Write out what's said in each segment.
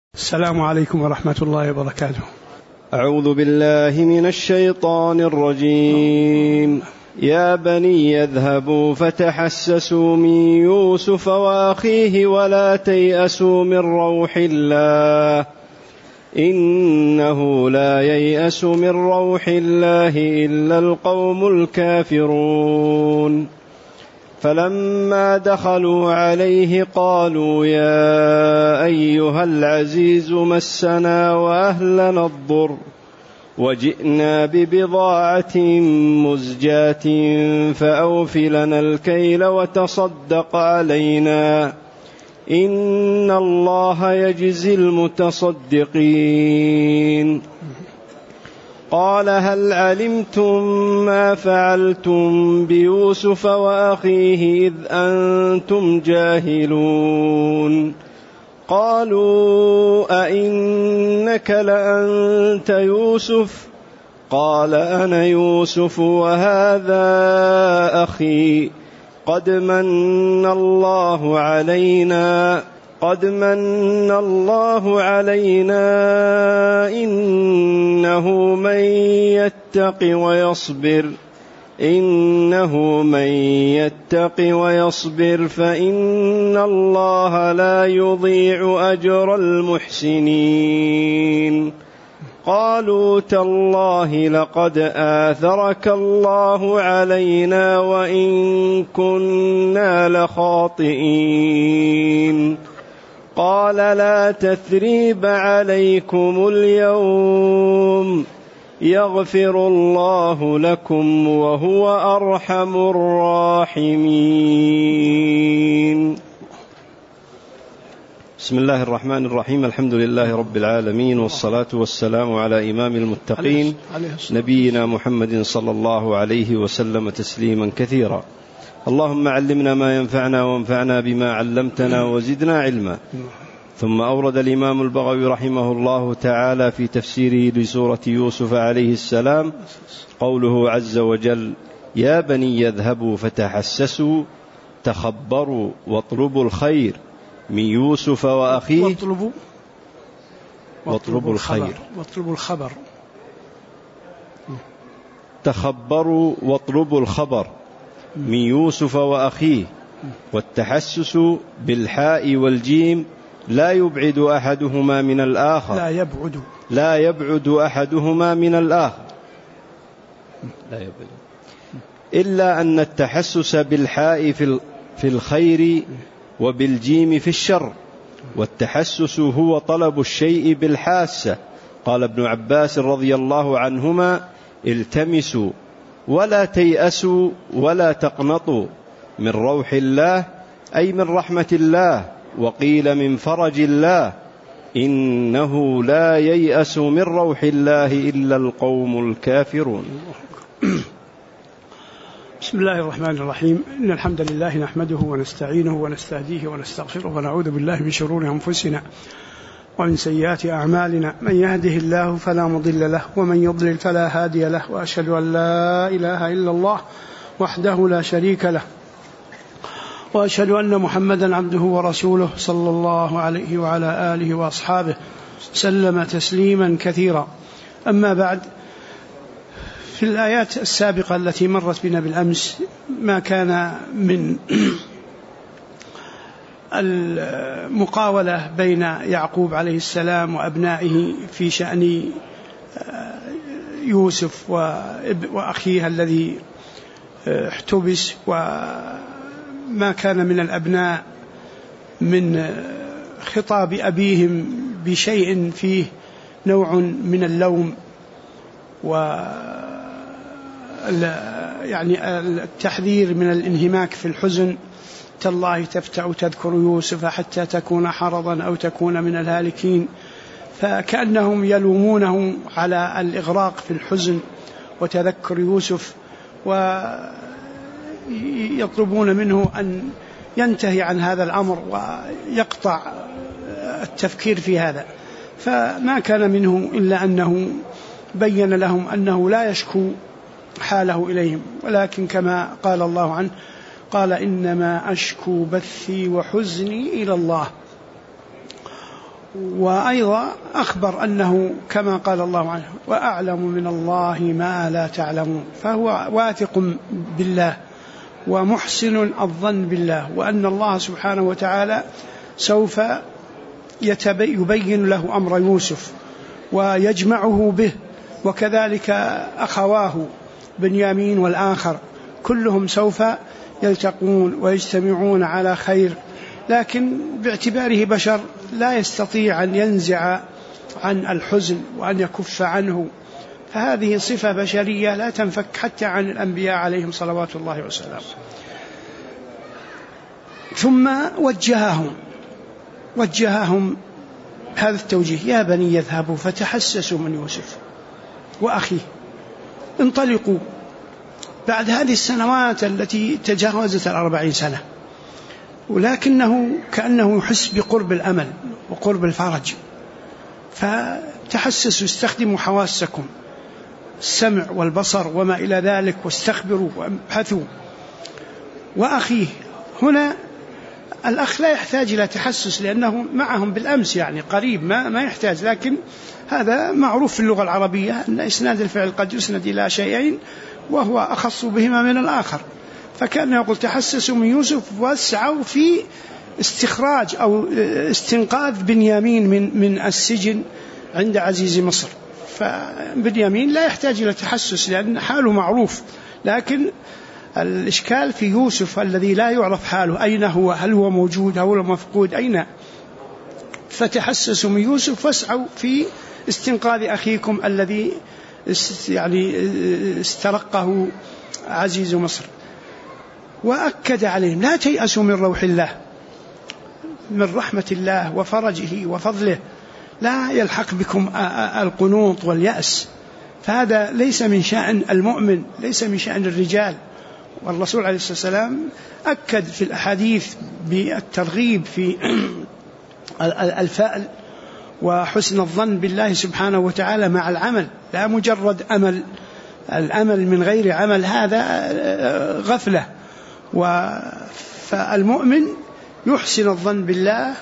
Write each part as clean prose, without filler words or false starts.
السلام عليكم ورحمة الله وبركاته. أعوذ بالله من الشيطان الرجيم. يا بني يذهبوا فتحسسوا من يوسف وأخيه ولا تيأسوا من روح الله إنه لا ييأس من روح الله إلا القوم الكافرون. فلما دخلوا عليه قالوا يا أيها العزيز مسنا وأهلنا الضر وجئنا ببضاعة مزجاة فأوف لنا الكيل وتصدق علينا إن الله يجزي المتصدقين. قال هل علمتم ما فعلتم بيوسف وأخيه إذ أنتم جاهلون؟ قالوا أئنك لأنت يوسف؟ قال أنا يوسف وهذا أخي قد من الله علينا إنه من يتق ويصبر فإن الله لا يضيع أجر المحسنين. قالوا تالله لقد آثرك الله علينا وإن كنا لخاطئين. قال لا تثريب عليكم اليوم يغفر الله لكم وهو أرحم الراحمين. بسم الله الرحمن الرحيم. الحمد لله رب العالمين والصلاة والسلام على إمام المتقين نبينا محمد صلى الله عليه وسلم تسليما كثيرا. اللهم علمنا ما ينفعنا وانفعنا بما علمتنا وزدنا علما. ثم أورد الإمام البغوي رحمه الله تعالى في تفسيره لسورة يوسف عليه السلام قوله عز وجل يا بني يذهبوا فتحسسوا تخبروا واطلبوا الخير من يوسف وأخيه واطلبوا الخبر تخبروا واطلبوا الخبر من يوسف وأخيه. والتحسس بالحاء والجيم لا يبعد أحدهما من الآخر إلا أن التحسس بالحاء في الخير وبالجيم في الشر. والتحسس هو طلب الشيء بالحاسة. قال ابن عباس رضي الله عنهما التمسوا ولا تيأسوا ولا تقنطوا من روح الله أي من رحمة الله، وقيل من فرج الله إنه لا ييأس من روح الله إلا القوم الكافرون. بسم الله الرحمن الرحيم. إن الحمد لله نحمده ونستعينه ونستهديه ونستغفره ونعوذ بالله من شرور أنفسنا ومن سيئات أعمالنا. من يهده الله فلا مضل له ومن يضلل فلا هادي له، وأشهد أن لا إله إلا الله وحده لا شريك له، وأشهد أن محمدا عبده ورسوله صلى الله عليه وعلى آله وأصحابه سلم تسليما كثيرا. أما بعد، في الآيات السابقة التي مرت بنا بالأمس ما كان من المقاولة بين يعقوب عليه السلام وأبنائه في شأن يوسف وأخيه الذي احتبس، وما كان من الأبناء من خطاب أبيهم بشيء فيه نوع من اللوم يعني التحذير من الانهماك في الحزن. تالله تفتأ تذكر يوسف حتى تكون حرضا أو تكون من الهالكين. فكأنهم يلومونه على الإغراق في الحزن وتذكر يوسف، ويطلبون منه أن ينتهي عن هذا الأمر ويقطع التفكير في هذا. فما كان منه إلا أنه بين لهم أنه لا يشكو حاله إليهم، ولكن كما قال الله عنه قال إنما أشكو بثي وحزني إلى الله. وأيضا أخبر أنه كما قال الله عنه وأعلم من الله ما لا تعلمون، فهو واثق بالله ومحسن الظن بالله، وأن الله سبحانه وتعالى سوف يبين له أمر يوسف ويجمعه به، وكذلك أخواه بنيامين والآخر كلهم سوف يلتقون ويجتمعون على خير، لكن باعتباره بشر لا يستطيع أن ينزع عن الحزن وأن يكف عنه، فهذه صفة بشرية لا تنفك حتى عن الأنبياء عليهم صلوات الله وسلامه. ثم وجههم هذا التوجيه: يا بني يذهبوا فتحسسوا من يوسف وأخيه، انطلقوا بعد هذه السنوات التي تجاوزت 40 سنة، ولكنه كأنه يحس بقرب الأمل وقرب الفرج، فتحسسوا، استخدموا حواسكم، السمع والبصر وما إلى ذلك، واستخبروا وابحثوا. وأخيه هنا الأخ لا يحتاج إلى تحسس لأنه معهم بالأمس، يعني قريب، ما يحتاج، لكن هذا معروف في اللغة العربية أن إسناد الفعل قد يسند إلى شيئين وهو أخص بهما من الآخر، فكان يقول تحسسوا من يوسف واسعوا في استخراج أو استنقاذ بنيامين من السجن عند عزيز مصر. فبنيامين لا يحتاج إلى تحسس لأن حاله معروف، لكن الإشكال في يوسف الذي لا يعرف حاله، أين هو، هل هو موجود أو مفقود، أين؟ فتحسسوا من يوسف واسعوا في استنقاذ أخيكم الذي يعني استرقه عزيز مصر. وأكد عليهم: لا تيأسوا من روح الله، من رحمة الله وفرجه وفضله، لا يلحق بكم القنوط واليأس، فهذا ليس من شأن المؤمن، ليس من شأن الرجال. والرسول عليه الصلاة والسلام أكد في الأحاديث بالترغيب في الفأل وحسن الظن بالله سبحانه وتعالى مع العمل، لا مجرد أمل، الأمل من غير عمل هذا غفلة. فالمؤمن يحسن الظن بالله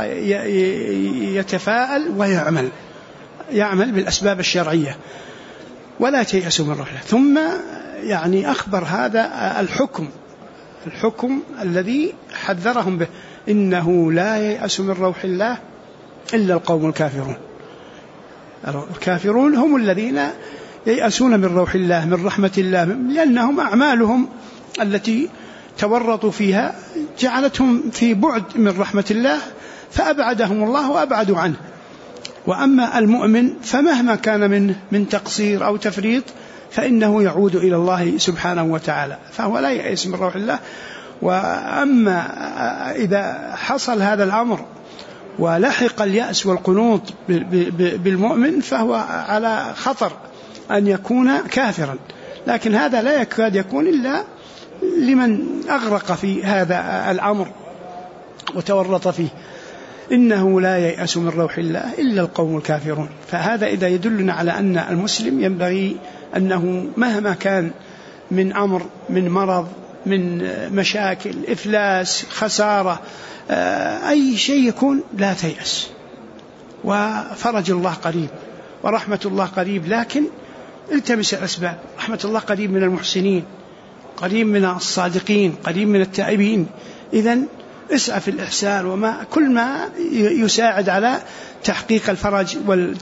ويتفاءل ويعمل بالأسباب الشرعية، ولا تيأسوا من روح الله. ثم يعني أخبر هذا الحكم الذي حذرهم به: إنه لا ييأس من روح الله إلا القوم الكافرون. الكافرون هم الذين ييأسون من روح الله، من رحمة الله، لأنهم أعمالهم التي تورطوا فيها جعلتهم في بعد من رحمة الله، فأبعدهم الله وأبعدوا عنه. وأما المؤمن فمهما كان منه من تقصير أو تفريط فإنه يعود إلى الله سبحانه وتعالى، فهو لا ييأس من روح الله. وأما إذا حصل هذا الأمر ولحق اليأس والقنوط بالمؤمن فهو على خطر أن يكون كافرا، لكن هذا لا يكاد يكون إلا لمن أغرق في هذا الأمر وتورط فيه. إنه لا ييأس من روح الله إلا القوم الكافرون. فهذا إذا يدلنا على أن المسلم ينبغي أنه مهما كان من أمر، من مرض، من مشاكل، إفلاس، خسارة، أي شيء يكون، لا تيأس، وفرج الله قريب ورحمة الله قريب، لكن التمس الأسباب. رحمة الله قريب من المحسنين، قريب من الصادقين، قريب من التائبين. إذن اسعى في الإحسان، وما كل ما يساعد على تحقيق الفرج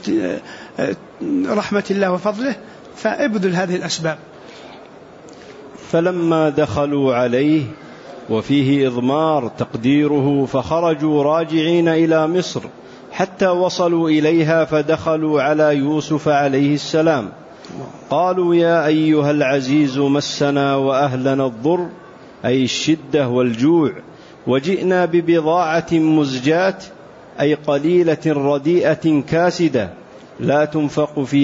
ورحمة الله وفضله فابذل هذه الأسباب. فلما دخلوا عليه، وفيه إضمار تقديره، فخرجوا راجعين إلى مصر حتى وصلوا إليها، فدخلوا على يوسف عليه السلام. قالوا: يا أيها العزيز مسنا وأهلنا الضر، أي الشدة والجوع، وجئنا ببضاعة مزجاة، أي قليلة رديئة كاسدة، لا تنفق في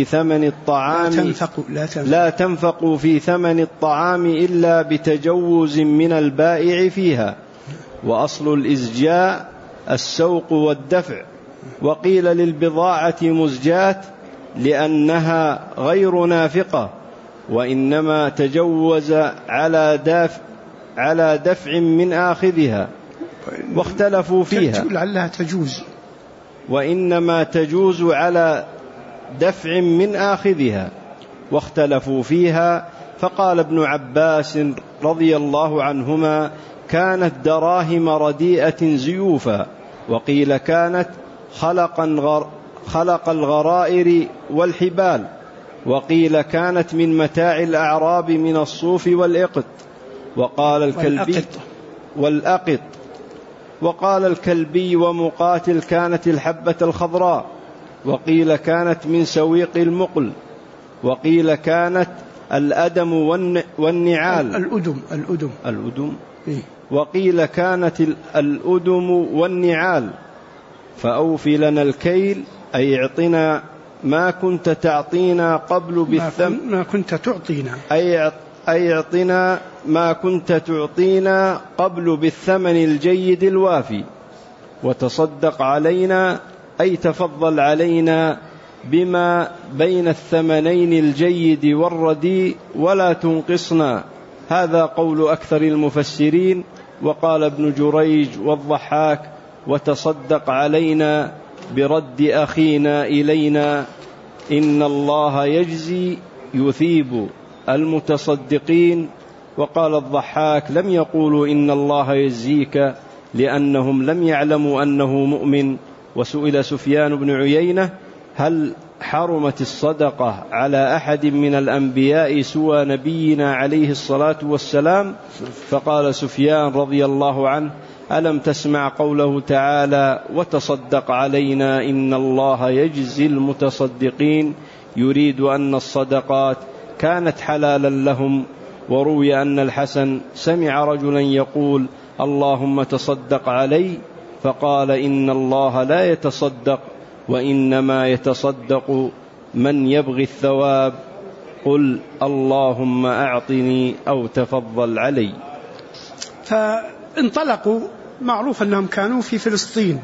ثمن الطعام إلا بتجوز من البائع فيها. وأصل الإزجاء السوق والدفع، وقيل للبضاعة مزجاة لأنها غير نافقة، وإنما تجوز على دفع من آخذها، واختلفوا فيها. لعلها تجوز، وإنما تجوز على دفع من آخذها، واختلفوا فيها. فقال ابن عباس رضي الله عنهما: كانت دراهم رديئة زيوفا، وقيل كانت خلق الغرائر والحبال، وقيل كانت من متاع الأعراب من الصوف والإقط. وقال الكلبي ومقاتل: كانت الحبة الخضراء، وقيل كانت من سويق المقل، وقيل كانت الأدم والنعال الأدم وقيل كانت الأدم والنعال. فأوفي لنا الكيل، أي اعطنا ما كنت تعطينا قبل بالثمن، ما كنت تعطينا، أي اعطنا ما كنت تعطينا قبل بالثمن الجيد الوافي، وتصدق علينا، أي تفضل علينا بما بين الثمنين الجيد والرديء ولا تنقصنا. هذا قول أكثر المفسرين. وقال ابن جريج والضحاك: وتصدق علينا برد أخينا إلينا، إن الله يجزي يثيب المتصدقين. وقال الضحاك: لم يقولوا إن الله يجزيك، لأنهم لم يعلموا أنه مؤمن. وسئل سفيان بن عيينة: هل حرمت الصدقة على أحد من الأنبياء سوى نبينا عليه الصلاة والسلام؟ فقال سفيان رضي الله عنه: ألم تسمع قوله تعالى: وتصدق علينا إن الله يجزي المتصدقين، يريد أن الصدقات كانت حلالا لهم. وروي أن الحسن سمع رجلا يقول: اللهم تصدق علي، فقال: إن الله لا يتصدق، وإنما يتصدق من يبغي الثواب، قل اللهم أعطني أو تفضل علي. فانطلقوا، معروف أنهم كانوا في فلسطين،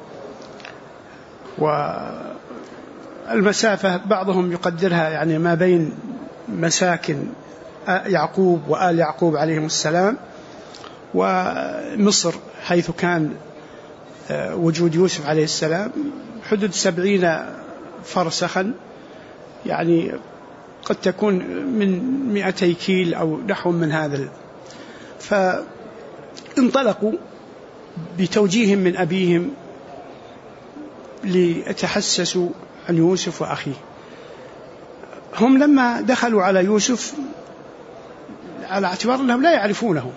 والمسافة بعضهم يقدرها يعني ما بين مساكن يعقوب وآل يعقوب عليهم السلام ومصر حيث كان وجود يوسف عليه السلام، حدود 70 فرسخا، يعني قد تكون من 200 كيل أو نحو من هذا. فانطلقوا بتوجيه من أبيهم ليتحسسوا عن يوسف وأخيه. هم لما دخلوا على يوسف على اعتبار أنهم لا يعرفونه،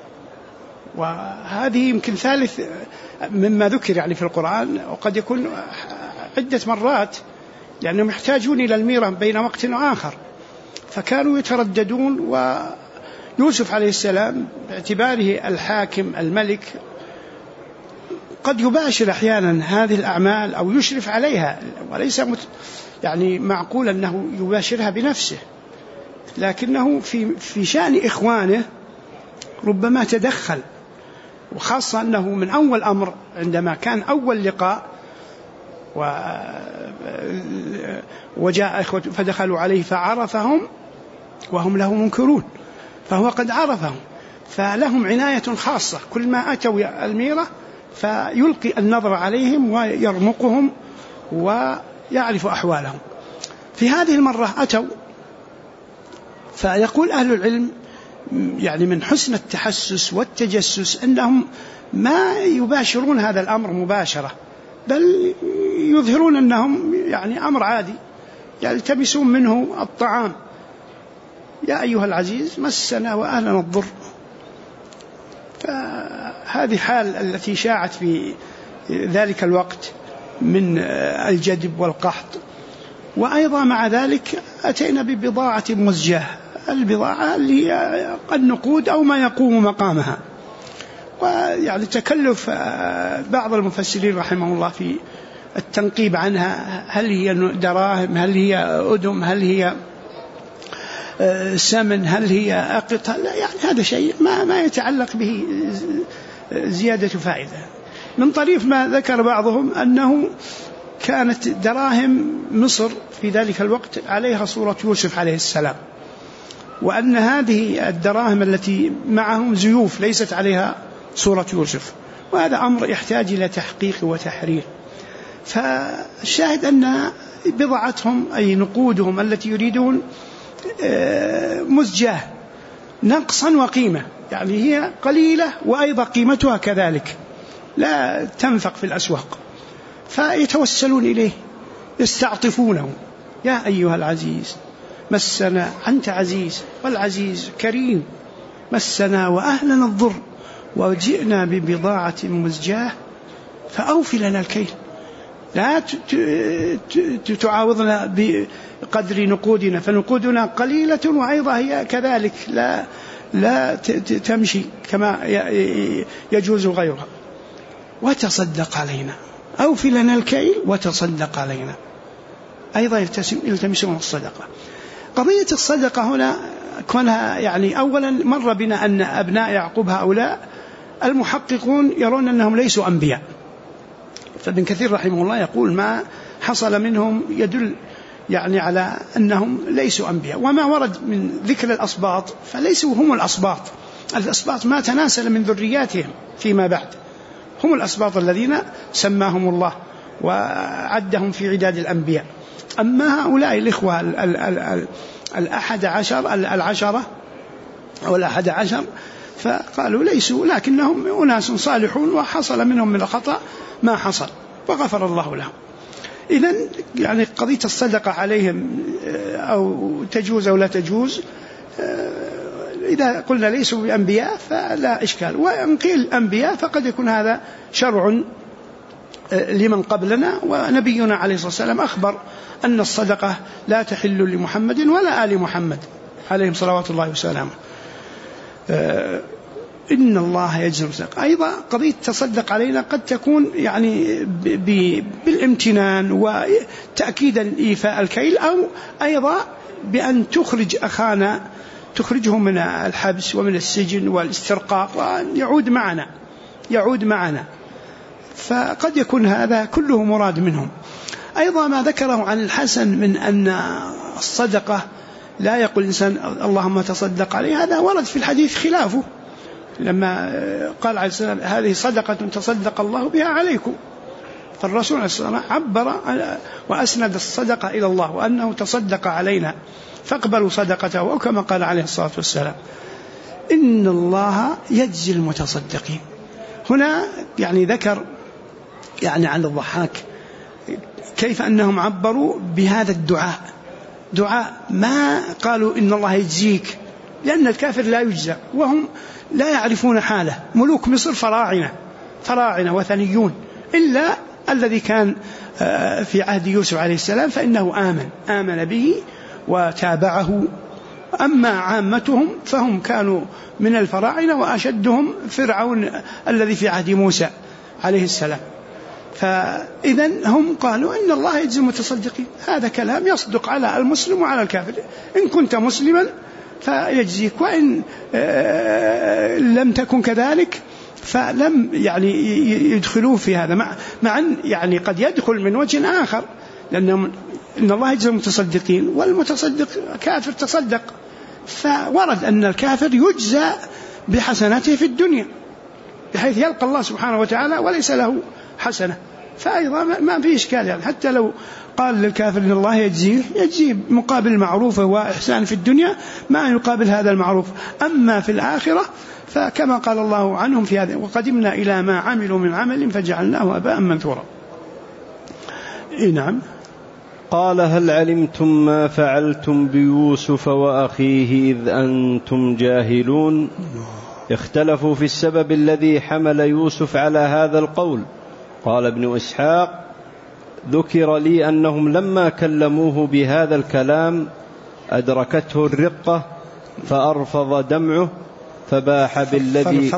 وهذه يمكن ثالث مما ذكر يعني في القرآن، وقد يكون عدة مرات، لأنهم يحتاجون إلى الميرة بين وقت وآخر، فكانوا يترددون. ويوسف عليه السلام باعتباره الحاكم الملك قد يباشر أحيانا هذه الأعمال أو يشرف عليها، وليس يعني معقول أنه يباشرها بنفسه، لكنه في شأن إخوانه ربما تدخل، وخاصة أنه من أول أمر عندما كان أول لقاء وجاء إخوة فدخلوا عليه فعرفهم وهم له منكرون، فهو قد عرفهم، فلهم عناية خاصة. كل ما أتوا الميرة فيلقي النظر عليهم ويرمقهم ويعرف أحوالهم. في هذه المرة أتوا، فيقول أهل العلم يعني من حسن التحسس والتجسس أنهم ما يباشرون هذا الأمر مباشرة، بل يظهرون أنهم يعني أمر عادي، يلتمسون منه الطعام: يا أيها العزيز مسنا وأهلنا الضر. فهذه حال التي شاعت في ذلك الوقت من الجدب والقحط. وأيضا مع ذلك أتينا ببضاعة مزجاة، البضاعة اللي هي النقود أو ما يقوم مقامها. ويعني تكلف بعض المفسرين رحمه الله في التنقيب عنها، هل هي دراهم، هل هي أدم، هل هي سمن، هل هي أقط، يعني هذا شيء ما يتعلق به زيادة فائدة. من طريف ما ذكر بعضهم أنه كانت دراهم مصر في ذلك الوقت عليها صورة يوسف عليه السلام، وأن هذه الدراهم التي معهم زيوف ليست عليها صورة يوسف، وهذا أمر يحتاج إلى تحقيق وتحرير. فالشاهد أن بضاعتهم أي نقودهم التي يريدون مزجاة نقصا وقيمة، يعني هي قليلة وأيضا قيمتها كذلك لا تنفق في الأسواق، فيتوسلون إليه يستعطفونه: يا أيها العزيز مسنا، أنت عزيز والعزيز كريم، مسنا وأهلنا الضر وجئنا ببضاعة مزجاة فأوف لنا الكيل، لا تعاوضنا بقدر نقودنا، فنقودنا قليلة وأيضا هي كذلك لا تمشي كما يجوز غيرها، وتصدق علينا، أوف لنا الكيل وتصدق علينا، أيضا يلتمسون الصدقة. قضية الصدقة هنا كونها يعني أولا مر بنا أن أبناء يعقوب هؤلاء المحققون يرون أنهم ليسوا أنبياء، فابن كثير رحمه الله يقول ما حصل منهم يدل يعني على أنهم ليسوا أنبياء، وما ورد من ذكر الأسباط فليسوا هم الأسباط، الأسباط ما تناسل من ذرياتهم فيما بعد، هم الأسباط الذين سماهم الله وعدهم في عداد الأنبياء. أما هؤلاء الإخوة العشرة فقالوا ليسوا، لكنهم أناس صالحون وحصل منهم من الخطأ ما حصل وغفر الله لهم. إذن يعني قضية الصدقة عليهم أو تجوز أو لا تجوز، إذا قلنا ليسوا بأنبياء فلا إشكال، وإن قيل أنبياء فقد يكون هذا شرع لمن قبلنا، ونبينا عليه الصلاة والسلام أخبر أن الصدقة لا تحل لمحمد ولا آل محمد عليهم صلوات الله وسلامه. إن الله يجزي الصدقة. أيضا قضية تصدق علينا قد تكون يعني بالامتنان وتأكيدا إيفاء الكيل، أو أيضا بأن تخرج أخانا، تخرجه من الحبس ومن السجن والاسترقاق ويعود معنا، فقد يكون هذا كله مراد منهم. أيضا ما ذكره عن الحسن من أن الصدقة لا يقول الإنسان اللهم تصدق عليه، هذا ورد في الحديث خلافه، لما قال عليه السلام هذه صدقة تصدق الله بها عليكم، فالرسول عليه الصلاة والسلام عبر وأسند الصدقة إلى الله وأنه تصدق علينا فاقبلوا صدقته، وكما قال عليه الصلاة والسلام إن الله يجزي المتصدقين. هنا يعني ذكر يعني عن الضحاك كيف أنهم عبروا بهذا الدعاء، دعاء ما قالوا إن الله يجزيك، لأن الكافر لا يجزى وهم لا يعرفون حاله، ملوك مصر فراعنة وثنيون، إلا الذي كان في عهد يوسف عليه السلام فإنه آمن به وتابعه، أما عامتهم فهم كانوا من الفراعنة، وأشدهم فرعون الذي في عهد موسى عليه السلام. فإذن هم قالوا إن الله يجزي المتصدقين، هذا كلام يصدق على المسلم وعلى الكافر، إن كنت مسلما فيجزيك، وإن لم تكن كذلك فلم يعني يدخلوه في هذا، مع أن يعني قد يدخل من وجه آخر، لأن إن الله يجزي المتصدقين والمتصدق كافر تصدق، فورد أن الكافر يجزى بحسناته في الدنيا بحيث يلقى الله سبحانه وتعالى وليس له حسنة، فأيضا ما في إشكال، يعني حتى لو قال للكافر إن الله يجزيه مقابل المعروف وإحسان في الدنيا ما يقابل هذا المعروف، أما في الآخرة فكما قال الله عنهم في هذا وقدمنا إلى ما عملوا من عمل فجعلناه هباء منثورا. نعم. قال هل علمتم ما فعلتم بيوسف وأخيه إذ أنتم جاهلون؟ اختلفوا في السبب الذي حمل يوسف على هذا القول. قال ابن إسحاق ذكر لي أنهم لما كلموه بهذا الكلام أدركته الرقة فأرفض دمعه فباح بالذي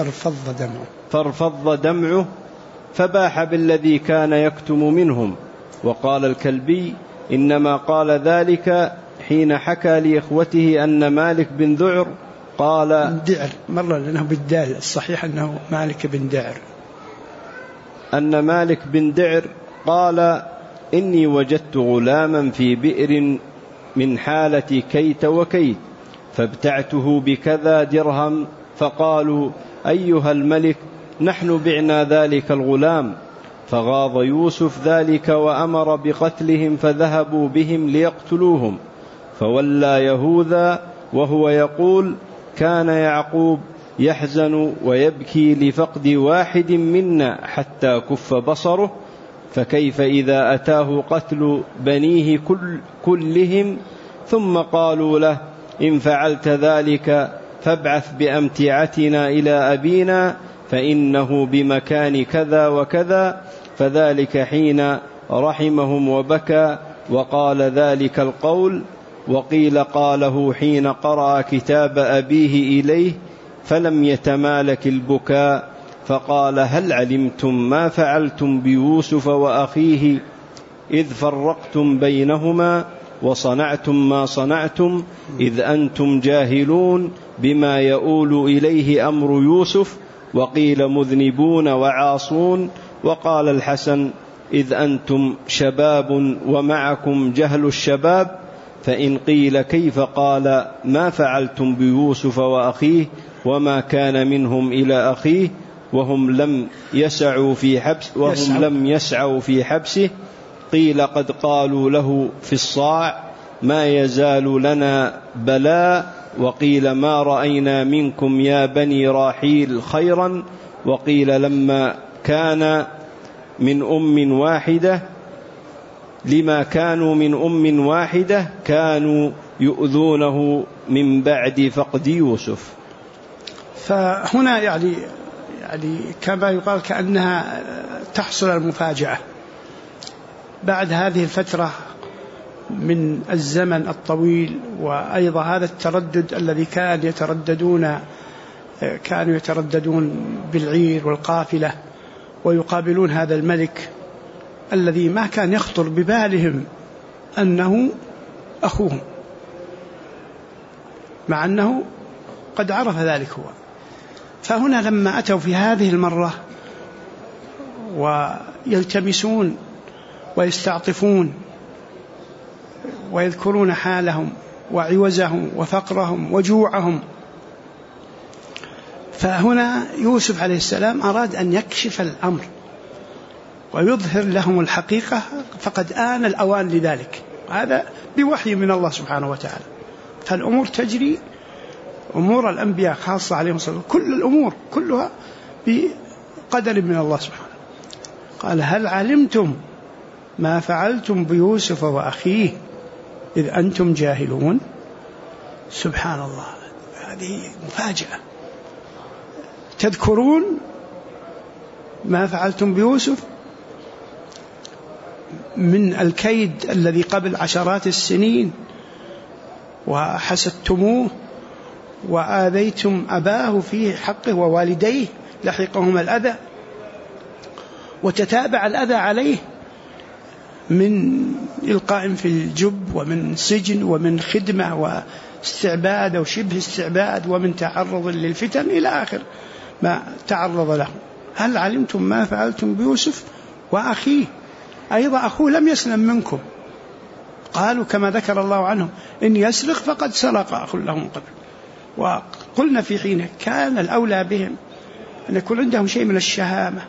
فارفض دمعه فباح بالذي كان يكتم منهم. وقال الكلبي إنما قال ذلك حين حكى لإخوته أن مالك بن ذعر قال مرة لأنه بالدال، الصحيح أنه مالك بن دعر، أن مالك بن دعر قال إني وجدت غلاما في بئر من حالة كيت وكيت فابتعته بكذا درهم، فقالوا أيها الملك نحن بعنا ذلك الغلام فغاض يوسف ذلك وأمر بقتلهم، فذهبوا بهم ليقتلوهم، فولى يهوذا وهو يقول: كان يعقوب يحزن ويبكي لفقد واحد منا حتى كف بصره، فكيف إذا أتاه قتل بنيه كلهم ثم قالوا له: إن فعلت ذلك فابعث بأمتعتنا إلى أبينا فإنه بمكان كذا وكذا، فذلك حين رحمهم وبكى وقال ذلك القول. وقيل قاله حين قرأ كتاب أبيه إليه فلم يتمالك البكاء، فقال: هل علمتم ما فعلتم بيوسف وأخيه إذ فرقتم بينهما وصنعتم ما صنعتم إذ أنتم جاهلون بما يؤول إليه أمر يوسف، وقيل مذنبون وعاصون. وقال الحسن: إذ أنتم شباب ومعكم جهل الشباب. فإن قيل كيف قال: ما فعلتم بيوسف وأخيه وما كان منهم إلى أخيه وهم لم يسعوا في حبسه، قيل قد قالوا له في الصاع: ما يزال لنا بلاء. وقيل: ما رأينا منكم يا بني راحيل خيرا. وقيل: لما كان من أم واحدة لما كانوا من أم واحدة كانوا يؤذونه من بعد فقد يوسف. فهنا يعني كما يقال كأنها تحصل المفاجأة بعد هذه الفترة من الزمن الطويل، وأيضا هذا التردد الذي كانوا يترددون بالعير والقافلة ويقابلون هذا الملك الذي ما كان يخطر ببالهم أنه أخوهم، مع أنه قد عرف ذلك هو. فهنا لما أتوا في هذه المرة ويلتمسون ويستعطفون ويذكرون حالهم وعوزهم وفقرهم وجوعهم، فهنا يوسف عليه السلام أراد أن يكشف الأمر ويظهر لهم الحقيقة، فقد آن الأوان لذلك. هذا بوحي من الله سبحانه وتعالى. فالأمور تجري، أمور الأنبياء خاصة عليهم الصلاة، كل الأمور كلها بقدر من الله سبحانه. قال: هل علمتم ما فعلتم بيوسف وأخيه إذ أنتم جاهلون؟ سبحان الله، هذه مفاجأة. تذكرون ما فعلتم بيوسف من الكيد الذي قبل عشرات السنين، وحسدتموه وآذيتم أباه في حقه ووالديه، لحقهما الأذى وتتابع الأذى عليه من إلقاء في الجب ومن سجن ومن خدمة واستعباد أو شبه استعباد ومن تعرض للفتن إلى آخر ما تعرض له. هل علمتم ما فعلتم بيوسف وأخيه؟ أيضا أخوه لم يسلم منكم، قالوا كما ذكر الله عنه: إن يسرق فقد سرق أخ له من قبل. وقلنا في حينه كان الأولى بهم أن يكون عندهم شيء من الشهامة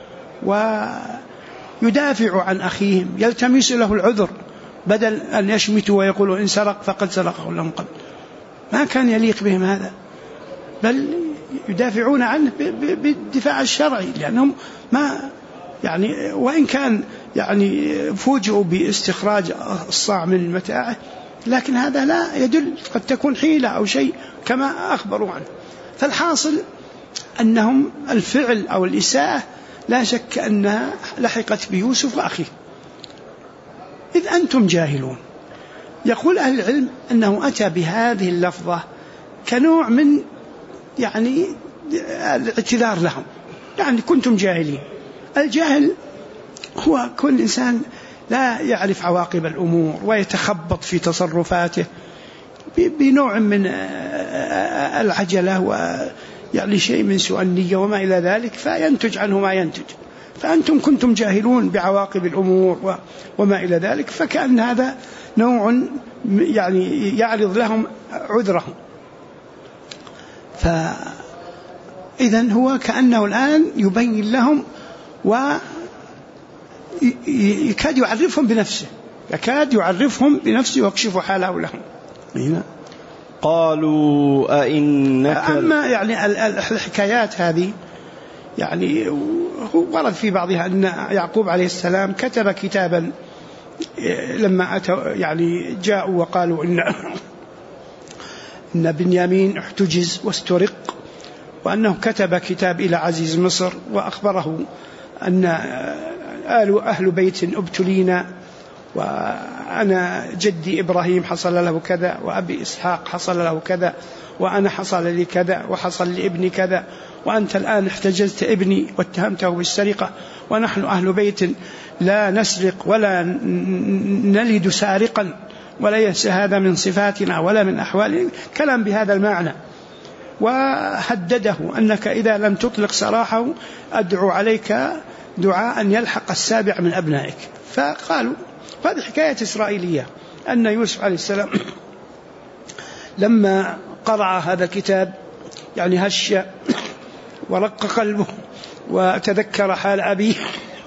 ويدافعوا عن أخيهم، يلتمس له العذر بدل أن يشمتوا ويقولوا إن سرق فقد سرق أخ له من قبل. ما كان يليق بهم هذا، بل يدافعون عنه بالدفاع الشرعي، لأنهم ما يعني وإن كان يعني فوجئوا باستخراج الصاع من متاعه، لكن هذا لا يدل، قد تكون حيلة أو شيء كما أخبروا عنه. فالحاصل أنهم الفعل أو الإساءة لا شك أنها لحقت بيوسف وأخيه إذ أنتم جاهلون. يقول أهل العلم أنه أتى بهذه اللفظة كنوع من يعني الاعتذار لهم، يعني كنتم جاهلين. الجاهل هو كل إنسان لا يعرف عواقب الأمور ويتخبط في تصرفاته بنوع من العجلة ويعني شيء من سوء النية وما إلى ذلك، فينتج عنه ما ينتج. فأنتم كنتم جاهلون بعواقب الأمور وما إلى ذلك، فكأن هذا نوع يعني يعرض لهم عذرهم. فإذن هو كأنه الآن يبين لهم يكاد يعرفهم بنفسه، يكاد يعرفهم بنفسه ويكشف حاله لهم. هنا قالوا أئنك. أما يعني الحكايات هذه يعني ورد في بعضها أن يعقوب عليه السلام كتب كتابا لما أتوا يعني جاءوا وقالوا إن بنيامين احتجز واسترق، وأنه كتب كتاب إلى عزيز مصر وأخبره أن أهل بيت ابتلينا، وأنا جدي إبراهيم حصل له كذا، وأبي إسحاق حصل له كذا، وأنا حصل لي كذا، وحصل لابني كذا، وأنت الآن احتجزت ابني واتهمته بالسرقة، ونحن أهل بيت لا نسرق ولا نلد سارقا، وليس هذا من صفاتنا ولا من أحوالنا، كلام بهذا المعنى. وهدده أنك إذا لم تطلق سراحه أدعو عليك دعاء يلحق السابع من أبنائك. فقالوا، وهذه حكاية إسرائيلية، أن يوسف عليه السلام لما قرأ هذا الكتاب يعني هش ورق قلبه وتذكر حال أبيه.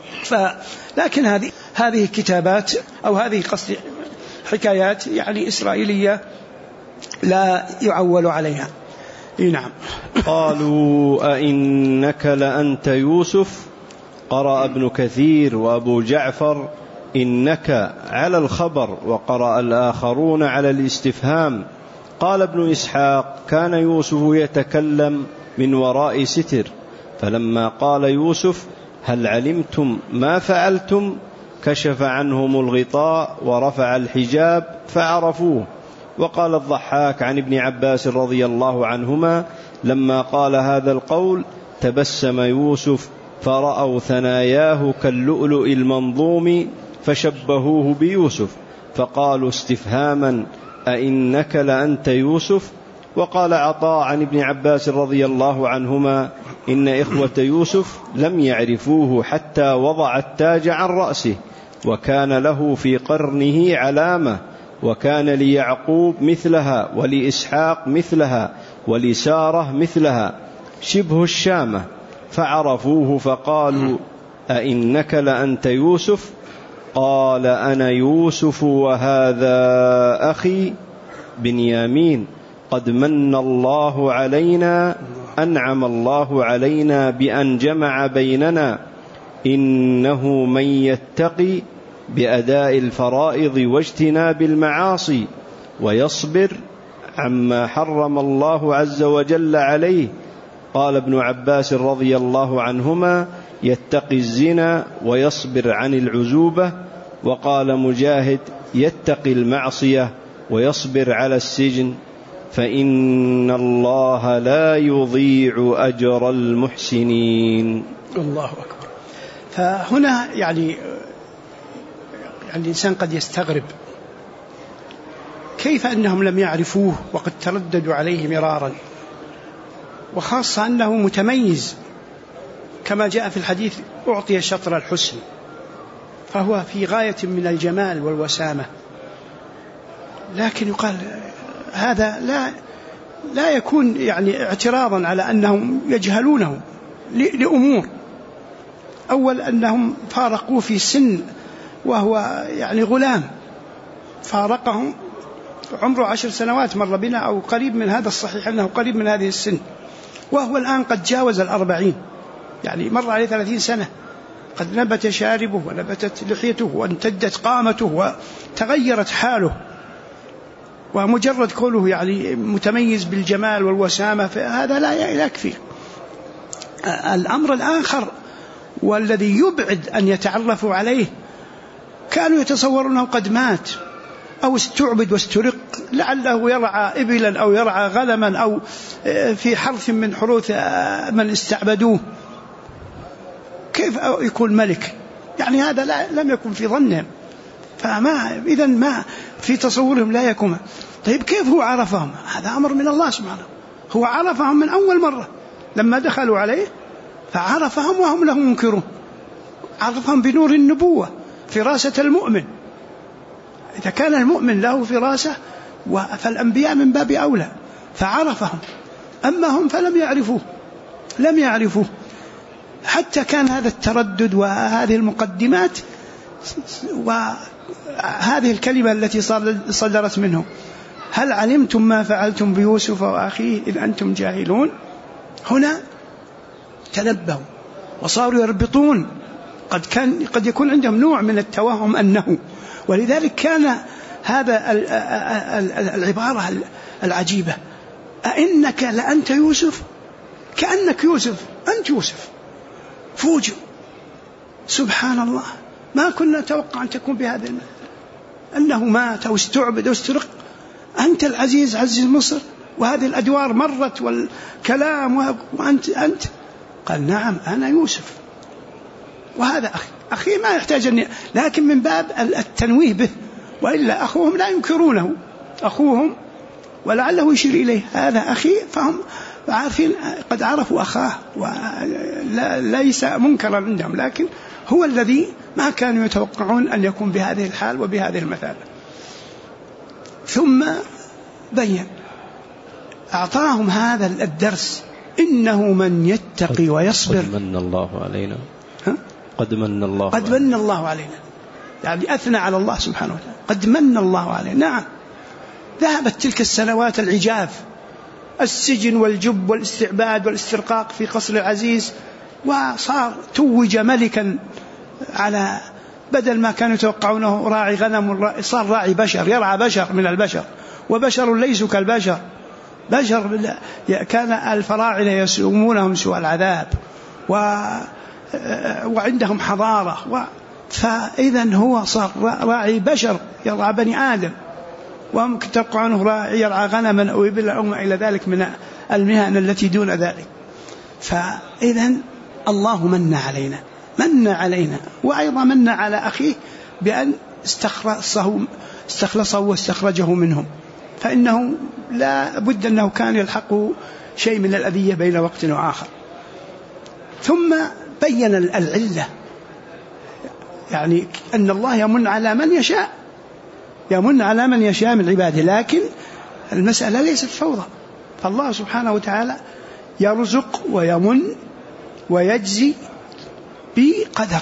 لكن هذه كتابات أو هذه قصد حكايات يعني إسرائيلية لا يعول عليها. نعم. قالوا أئنك لأنت يوسف. قرأ ابن كثير وأبو جعفر إنك على الخبر، وقرأ الآخرون على الاستفهام. قال ابن إسحاق كان يوسف يتكلم من وراء ستر، فلما قال يوسف هل علمتم ما فعلتم كشف عنهم الغطاء ورفع الحجاب فعرفوه. وقال الضحاك عن ابن عباس رضي الله عنهما لما قال هذا القول تبسم يوسف فرأوا ثناياه كاللؤلؤ المنظوم فشبهوه بيوسف، فقالوا استفهاما أئنك لأنت يوسف. وقال عطاء عن ابن عباس رضي الله عنهما إن إخوة يوسف لم يعرفوه حتى وضع التاج عن رأسه، وكان له في قرنه علامة، وكان ليعقوب مثلها ولإسحاق مثلها ولسارة مثلها شبه الشامة، فعرفوه فقالوا أئنك لأنت يوسف. قال أنا يوسف وهذا أخي بنيامين قد من الله علينا، أنعم الله علينا بأن جمع بيننا، إنه من يتقي بأداء الفرائض واجتناب المعاصي ويصبر عما حرم الله عز وجل عليه. قال ابن عباس رضي الله عنهما يتقي الزنا ويصبر عن العزوبة. وقال مجاهد يتقي المعصية ويصبر على السجن، فإن الله لا يضيع أجر المحسنين. الله أكبر. فهنا يعني الإنسان قد يستغرب كيف أنهم لم يعرفوه وقد ترددوا عليه مرارا، وخاصة أنه متميز كما جاء في الحديث أعطي شطر الحسن، فهو في غاية من الجمال والوسامة. لكن يقال هذا لا يكون يعني اعتراضا على أنهم يجهلونه لأمور. أول أنهم فارقوه في سن وهو يعني غلام، فارقهم عمره 10 سنوات مر بنا أو قريب من هذا، الصحيح أنه قريب من هذه السن، وهو الآن قد جاوز 40، يعني مر عليه 30 سنة، قد نبت شاربه ونبتت لحيته وامتدت قامته وتغيرت حاله، ومجرد كونه يعني متميز بالجمال والوسامة فهذا لا يكفي. الأمر الآخر والذي يبعد أن يتعرفوا عليه، كانوا يتصورونه قد مات أو استعبد واسترق، لعله يرعى إبلا أو يرعى غنما أو في حرث من حروث من استعبدوه، كيف يكون ملك؟ يعني هذا لم يكن في ظنهم، إذن ما في تصورهم لا يكون. طيب كيف هو عرفهم؟ هذا أمر من الله سبحانه، هو عرفهم من أول مرة لما دخلوا عليه، فعرفهم وهم له منكرون، عرفهم بنور النبوة، فراسة المؤمن. إذا كان المؤمن له فراسة فالأنبياء من باب أولى، فعرفهم. أما هم فلم يعرفوه، حتى كان هذا التردد وهذه المقدمات وهذه الكلمة التي صدرت منه: هل علمتم ما فعلتم بيوسف وأخيه إذ أنتم جاهلون؟ هنا تنبهوا وصاروا يربطون، قد يكون عندهم نوع من التوهم أنه، ولذلك كان هذا العبارة العجيبة: أئنك لأنت يوسف، كأنك يوسف، أنت يوسف. فوجئ، سبحان الله، ما كنا نتوقع أن تكون بهذا المثل، أنه مات أو استعبد أو استرق، أنت العزيز عزيز مصر، وهذه الأدوار مرت والكلام، وأنت قال: نعم أنا يوسف، وهذا أخي ما يحتاج لكن من باب التنويه به، وإلا أخوهم لا ينكرونه، أخوهم ولعله يشير إليه هذا أخي، فهم عارفين، قد عرفوا أخاه وليس منكرا عندهم، لكن هو الذي ما كانوا يتوقعون أن يكون بهذه الحال وبهذه المثابة. ثم بين، أعطاهم هذا الدرس: إنه من يتقي ويصبر قد من الله علينا، قد من الله علينا، يعني أثنى على الله سبحانه وتعالى، قد من الله علينا. نعم، ذهبت تلك السنوات العجاف، السجن والجب والاستعباد والاسترقاق في قصر العزيز، وصار توج ملكا، على بدل ما كانوا يتوقعونه راعي غنم، صار راعي بشر، يرعى بشر من البشر، وبشر ليسوا كالبشر، بشر كان الفراعنة يسومونهم سوء العذاب وعندهم حضارة، فإذا هو صار راعي بشر يرعى بني آدم، وممكن تتوقعونه راعي يرعى غنما أو إبل أو ما إلى ذلك من المهن التي دون ذلك. فإذا الله من علينا، وأيضا من على أخيه بأن استخلصه واستخرجه منهم، فإنه لا بد أنه كان يلحقه شيء من الأذية بين وقت وآخر. ثم بين العلة، يعني أن الله يمن على من يشاء من عباده، لكن المسألة ليست فوضى، فالله سبحانه وتعالى يرزق ويمن ويجزي بقدر.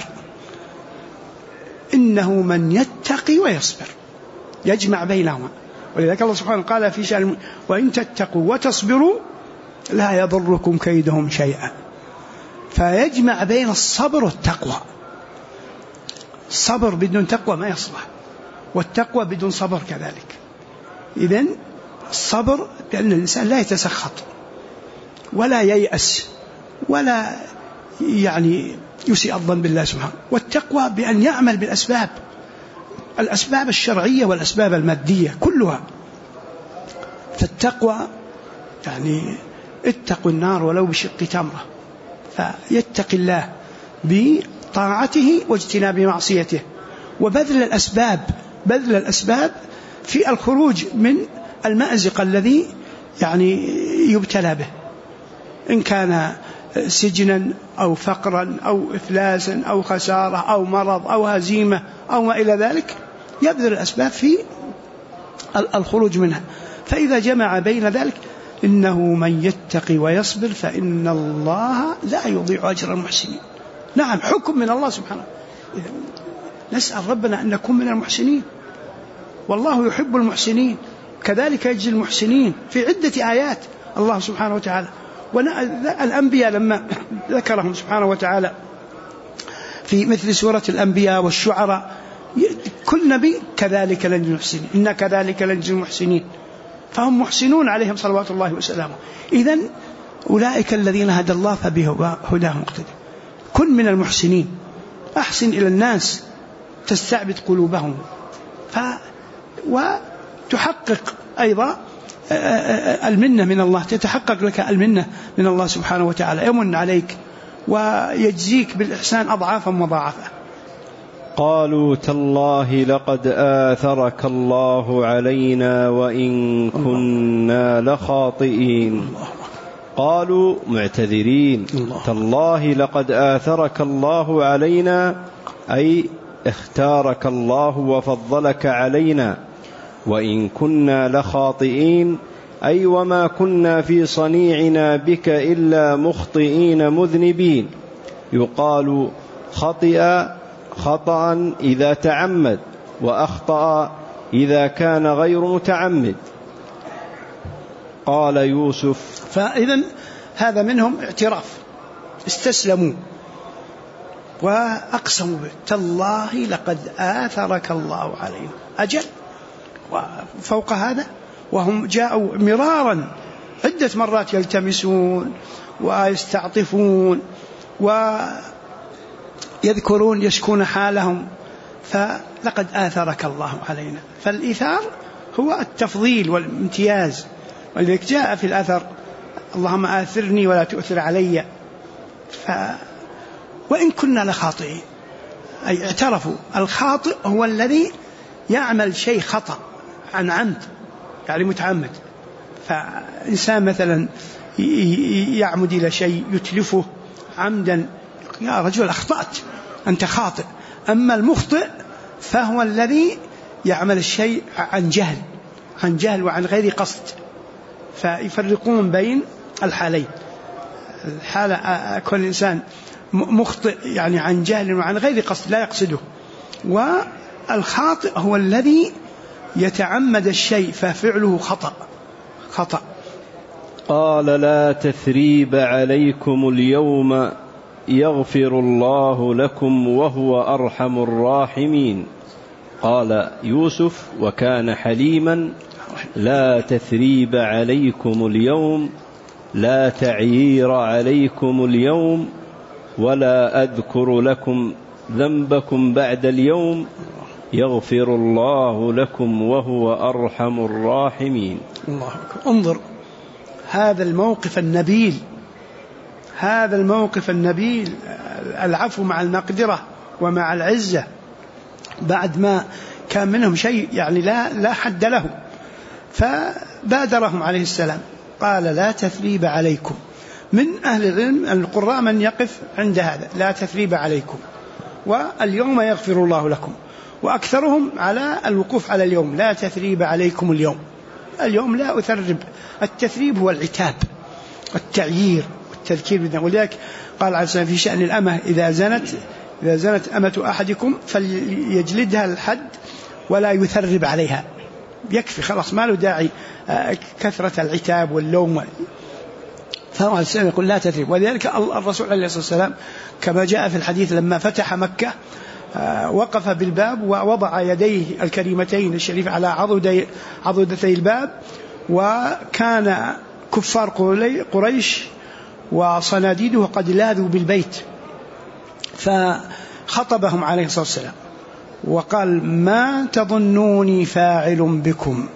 إنه من يتقي ويصبر، يجمع بينهما، ولذلك الله سبحانه قال في شأن: وإن تتقوا وتصبروا لا يضركم كيدهم شيئا. فيجمع بين الصبر والتقوى، الصبر بدون تقوى ما يصلح، والتقوى بدون صبر كذلك. إذن الصبر بأن الإنسان لا يتسخط ولا ييأس ولا يعني يسيء الظن بالله سبحانه، والتقوى بأن يعمل بالأسباب، الأسباب الشرعية والأسباب المادية كلها. فالتقوى يعني اتقوا النار ولو بشق تمرة، فيتقي الله بطاعته واجتناب معصيته، وبذل الأسباب في الخروج من المأزق الذي يعني يبتلى به، إن كان سجنا أو فقرا أو إفلاسا أو خسارة أو مرض أو هزيمة أو ما إلى ذلك، يبذل الأسباب في الخروج منها. فإذا جمع بين ذلك: إنه من يتقي ويصبر فإن الله لا يضيع أجر المحسنين. نعم، حكم من الله سبحانه. نسأل ربنا أن نكون من المحسنين، والله يحب المحسنين، كذلك يجزي المحسنين في عدة آيات الله سبحانه وتعالى. والأنبياء لما ذكرهم سبحانه وتعالى في مثل سورة الأنبياء والشعراء، كل نبي كذلك نجزي المحسنين، إن كذلك نجزي المحسنين، فهم محسنون عليهم صلوات الله وسلامه. إذن أولئك الذين هدى الله فبهداهم اقتدوا. كن من المحسنين، أحسن إلى الناس تستعبد قلوبهم، وتحقق أيضا المنة من الله، تتحقق لك المنة من الله سبحانه وتعالى، يمن عليك ويجزيك بالإحسان أضعافا مضاعفة. قالوا تالله لقد آثرك الله علينا وإن كنا لخاطئين. قالوا معتذرين: تالله لقد آثرك الله علينا، أي اختارك الله وفضلك علينا، وإن كنا لخاطئين، أي وما كنا في صنيعنا بك إلا مخطئين مذنبين. يقال خطئ خطأ إذا تعمد، وأخطأ إذا كان غير متعمد. قال يوسف. فإذن هذا منهم اعتراف، استسلموا وأقسموا به تالله لقد آثرك الله علينا. أجل، وفوق هذا وهم جاءوا مرارا عدة مرات يلتمسون ويستعطفون ويذكرون يشكون حالهم، فلقد آثرك الله علينا. فالإيثار هو التفضيل والامتياز، ولذلك جاء في الأثر اللهم آثرني ولا تؤثر علي. وإن كنا لخاطئين، أي اعترفوا. الخاطئ هو الذي يعمل شيء خطأ عن عمد، يعني متعمد. فإنسان مثلا يعمد إلى شيء يتلفه عمدا، يا رجل أخطأت، أنت خاطئ. أما المخطئ فهو الذي يعمل الشيء عن جهل وعن غير قصد. فيفرقون بين الحالين. الحالة كل إنسان مخطئ يعني عن جهل وعن غير قصد لا يقصده، والخاطئ هو الذي يتعمد الشيء ففعله خطأ. قال لا تثريب عليكم اليوم يغفر الله لكم وهو أرحم الراحمين. قال يوسف وكان حليما لا تثريب عليكم اليوم، لا تعيير عليكم اليوم، ولا أذكر لكم ذنبكم بعد اليوم، يغفر الله لكم وهو أرحم الراحمين. الله أكبر. انظر هذا الموقف النبيل، العفو مع المقدرة ومع العزة، بعد ما كان منهم شيء يعني لا حد له، فبادرهم عليه السلام قال لا تثريب عليكم. من أهل العلم القراء من يقف عند هذا لا تثريب عليكم، واليوم يغفر الله لكم، وأكثرهم على الوقوف على اليوم، لا تثريب عليكم اليوم لا أثرب. التثريب هو العتاب، التعيير والتذكير. ولذلك قال عليه السلام في شأن الأمة إذا زنت أمة أحدكم فليجلدها الحد ولا يثرب عليها، يكفي خلاص، ما له داعي كثرة العتاب واللوم. فهو عليه السلام يقول لا تثريب. ولذلك الرسول عليه الصلاة والسلام كما جاء في الحديث لما فتح مكة وقف بالباب ووضع يديه الكريمتين الشريفة على عضدتي الباب، وكان كفار قريش وصناديده قد لاذوا بالبيت، فخطبهم عليه الصلاة والسلام وقال ما تظنوني فاعل بكم؟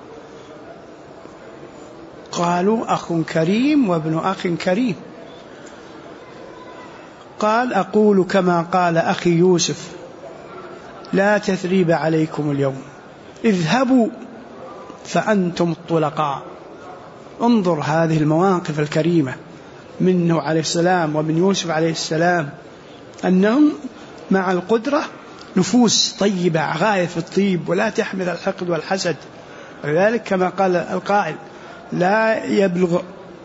قالوا أخ كريم وابن أخ كريم. قال أقول كما قال أخي يوسف لا تثريب عليكم اليوم، اذهبوا فأنتم الطلقاء. انظر هذه المواقف الكريمة منه عليه السلام ومن يوسف عليه السلام، أنهم مع القدرة نفوس طيبة غاية في الطيب ولا تحمل الحقد والحسد. ولذلك كما قال القائل لا يبلغ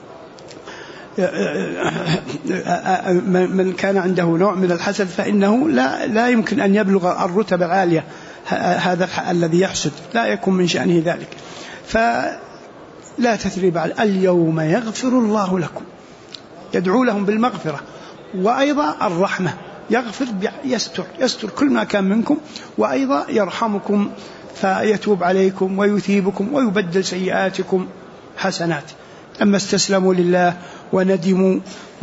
من كان عنده نوع من الحسد فإنه لا يمكن أن يبلغ الرتبة العالية، هذا الذي يحسد لا يكون من شأنه ذلك. فلا تثريب على اليوم يغفر الله لكم، يدعو لهم بالمغفرة وأيضا الرحمة، يغفر يستر كل ما كان منكم، وأيضا يرحمكم فيتوب عليكم ويثيبكم ويبدل سيئاتكم حسنات. أما استسلموا لله وندموا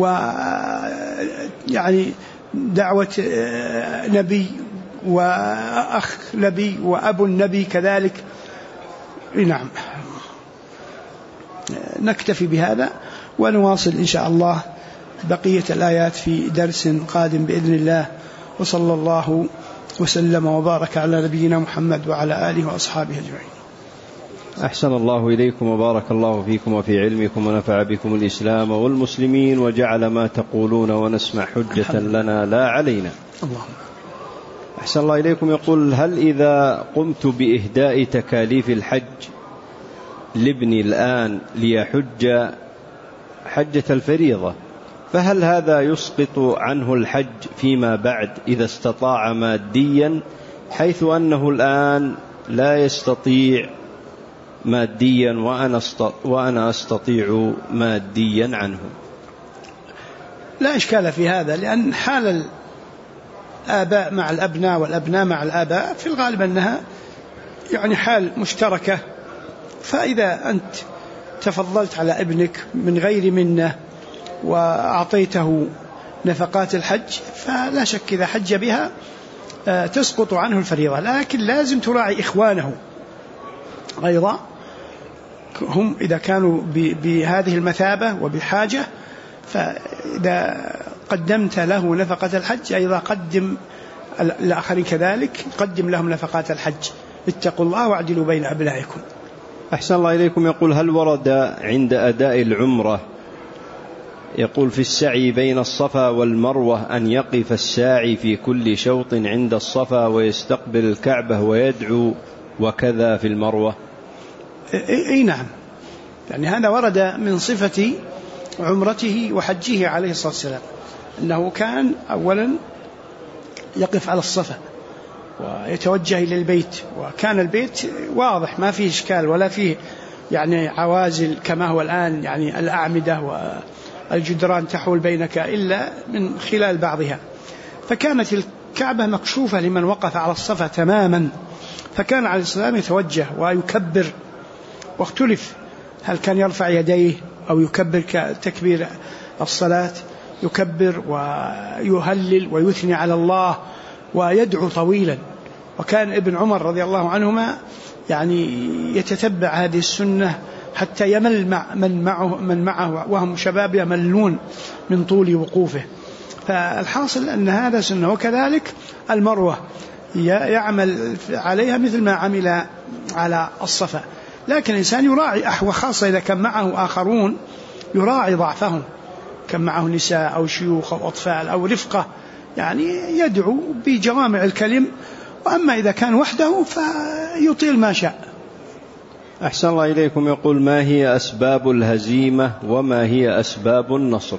ويعني دعوة نبي وأخ نبي وأب النبي كذلك. نعم، نكتفي بهذا ونواصل إن شاء الله بقية الآيات في درس قادم بإذن الله. وصلى الله وسلم وبارك على نبينا محمد وعلى آله وأصحابه أجمعين. أحسن الله إليكم وبارك الله فيكم وفي علمكم ونفع بكم الإسلام والمسلمين، وجعل ما تقولون ونسمع حجة لنا لا علينا. اللهم. أحسن الله إليكم. يقول هل إذا قمت بإهداء تكاليف الحج لابني الآن ليحج حجة الفريضة فهل هذا يسقط عنه الحج فيما بعد إذا استطاع ماديا، حيث أنه الآن لا يستطيع ماديا وأنا أستطيع ماديا عنه؟ لا إشكال في هذا، لأن حال الآباء مع الأبناء والأبناء مع الآباء في الغالب أنها يعني حال مشتركة. فإذا أنت تفضلت على ابنك من غير منه وأعطيته نفقات الحج، فلا شك إذا حج بها تسقط عنه الفريضة، لكن لازم تراعي إخوانه أيضا، هم إذا كانوا بهذه المثابة وبحاجة، فإذا قدمت له نفقة الحج أيضا قدم الآخرين كذلك، قدم لهم نفقات الحج. اتقوا الله واعدلوا بين أبنائكم. أحسن الله إليكم. يقول: هل ورد عند أداء العمرة، يقول في السعي بين الصفا والمروة، أن يقف الساعي في كل شوط عند الصفا ويستقبل الكعبة ويدعو، وكذا في المروة؟ أي نعم، يعني هذا ورد من صفة عمرته وحجه عليه الصلاة والسلام، أنه كان أولا يقف على الصفا ويتوجه إلى البيت، وكان البيت واضح ما فيه إشكال ولا فيه يعني عوازل كما هو الآن، يعني الأعمدة والجدران تحول بينك إلا من خلال بعضها، فكانت الكعبة مكشوفة لمن وقف على الصفا تماما. فكان عليه السلام يتوجه ويكبر، واختلف هل كان يرفع يديه أو يكبر كتكبير الصلاة، يكبر ويهلل ويثني على الله ويدعو طويلا. وكان ابن عمر رضي الله عنهما يعني يتتبع هذه السنة حتى يمل من معه وهم شباب يملون من طول وقوفه. فالحاصل أن هذا سنة. وكذلك المروة يعمل عليها مثل ما عمل على الصفا، لكن الإنسان يراعي وخاصة إذا كان معه آخرون يراعي ضعفهم، كان معه نساء أو شيوخ أو أطفال أو رفقة، يعني يدعو بجوامع الكلم. وأما إذا كان وحده فيطيل ما شاء. أحسن الله إليكم. يقول: ما هي أسباب الهزيمة وما هي أسباب النصر؟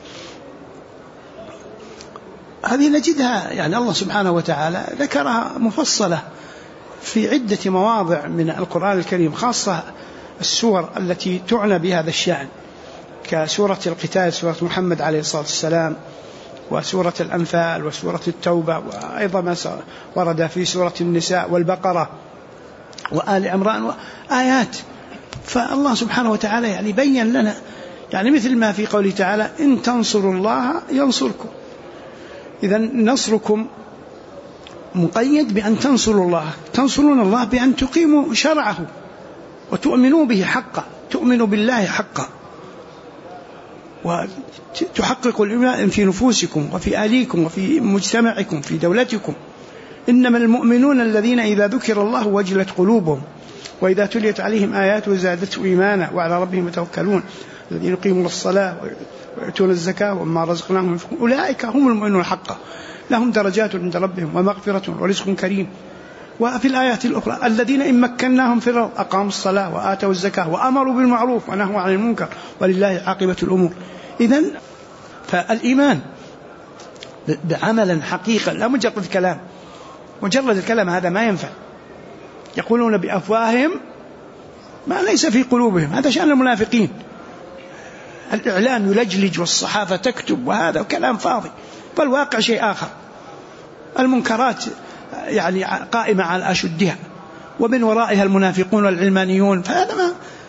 هذه نجدها يعني الله سبحانه وتعالى ذكرها مفصلة في عدة مواضع من القرآن الكريم، خاصة السور التي تعنى بهذا الشأن، كسورة القتال، سورة محمد عليه الصلاة والسلام، وسورة الأنفال، وسورة التوبة، وأيضا ما ورد في سورة النساء والبقرة وآل عمران وآيات. فالله سبحانه وتعالى يعني بين لنا، يعني مثل ما في قوله تعالى: إن تنصروا الله ينصركم. إذا نصركم مقيد بأن تنصروا الله، تنصرون الله بأن تقيموا شرعه وتؤمنوا به حقا، تؤمنوا بالله حقا، وتحققوا الإيمان في نفوسكم وفي أهليكم وفي مجتمعكم في دولتكم. إنما المؤمنون الذين إذا ذكر الله وجلت قلوبهم وإذا تليت عليهم آياته زادتهم إيمانا وعلى ربهم يتوكلون الذين يقيمون الصلاة ويؤتون الزكاة وما رزقناهم ينفقون أولئك هم المؤمنون حقا لهم درجات عند ربهم ومغفرة ورزق كريم. وفي الآيات الأخرى: الذين إن مكناهم في الأرض أقاموا الصلاة وآتوا الزكاة وأمروا بالمعروف ونهوا عن المنكر ولله عاقبة الأمور. إذن فالإيمان بعملا حقيقة، لا مجرد كلام. مجرد الكلام هذا ما ينفع، يقولون بأفواههم ما ليس في قلوبهم، هذا شأن المنافقين. الإعلام يلجلج والصحافة تكتب وهذا كلام فاضي، فالواقع شيء آخر. المنكرات يعني قائمة على أشدها ومن ورائها المنافقون والعلمانيون، فهذا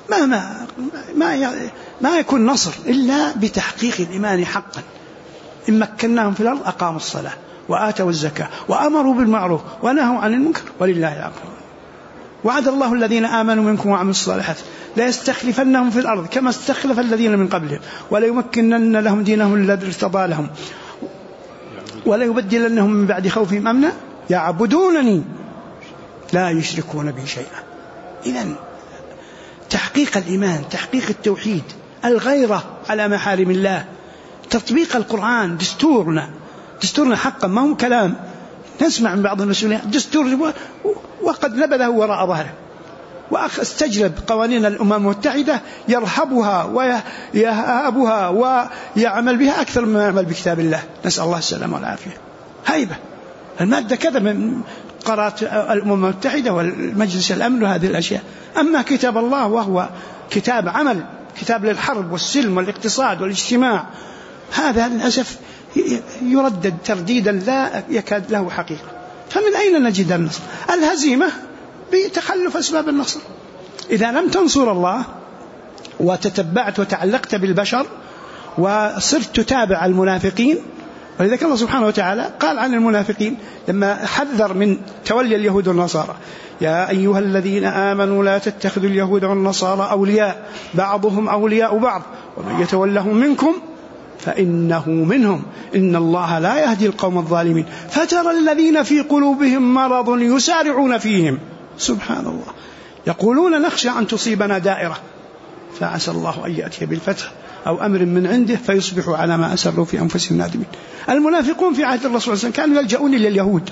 ما يكون نصر إلا بتحقيق الإيمان حقا. إن مكناهم في الأرض أقاموا الصلاة وآتوا الزكاة وأمروا بالمعروف ونهوا عن المنكر ولله العاقبة. وعد الله الذين آمنوا منكم وعملوا الصالحات لا يستخلفنهم في الأرض كما استخلف الذين من قبلهم ولا يمكنن لهم دينهم الذي ارتضى لهم ولا يبدلنهم من بعد خوفهم أمنا يعبدونني لا يشركون بي شيئا. إذن تحقيق الإيمان، تحقيق التوحيد، الغيرة على محارم الله، تطبيق القرآن، دستورنا حقا، ما هو كلام نسمع من بعض المسؤولين دستور وقد نبذه وراء ظهره. واستجلب قوانين الأمم المتحدة يرهبها ويهابها ويعمل بها أكثر مما يعمل بكتاب الله، نسأل الله السلامة والعافية. هيبة المادة كذا من قرارات الأمم المتحدة والمجلس الأمن وهذه الأشياء. أما كتاب الله وهو كتاب عمل، كتاب للحرب والسلم والاقتصاد والاجتماع، هذا للأسف يردد ترديدا لا يكاد له حقيقة. فمن أين نجد النصر؟ الهزيمة بتخلف أسباب النصر. إذا لم تنصر الله وتتبعت وتعلقت بالبشر وصرت تتابع المنافقين، ولذلك الله سبحانه وتعالى قال عن المنافقين لما حذر من تولي اليهود والنصارى: يا أيها الذين آمنوا لا تتخذوا اليهود والنصارى أولياء بعضهم أولياء بعض ومن يتولهم منكم فإنه منهم إن الله لا يهدي القوم الظالمين فترى الذين في قلوبهم مرض يسارعون فيهم سبحان الله يقولون نخشى أن تصيبنا دائرة فعسى الله أن يأتي بالفتح أو أمر من عنده فيصبحوا على ما أسروا في أنفسهم نادمين. المنافقون في عهد الرسول صلى الله عليه وسلم كانوا يلجؤون إلى اليهود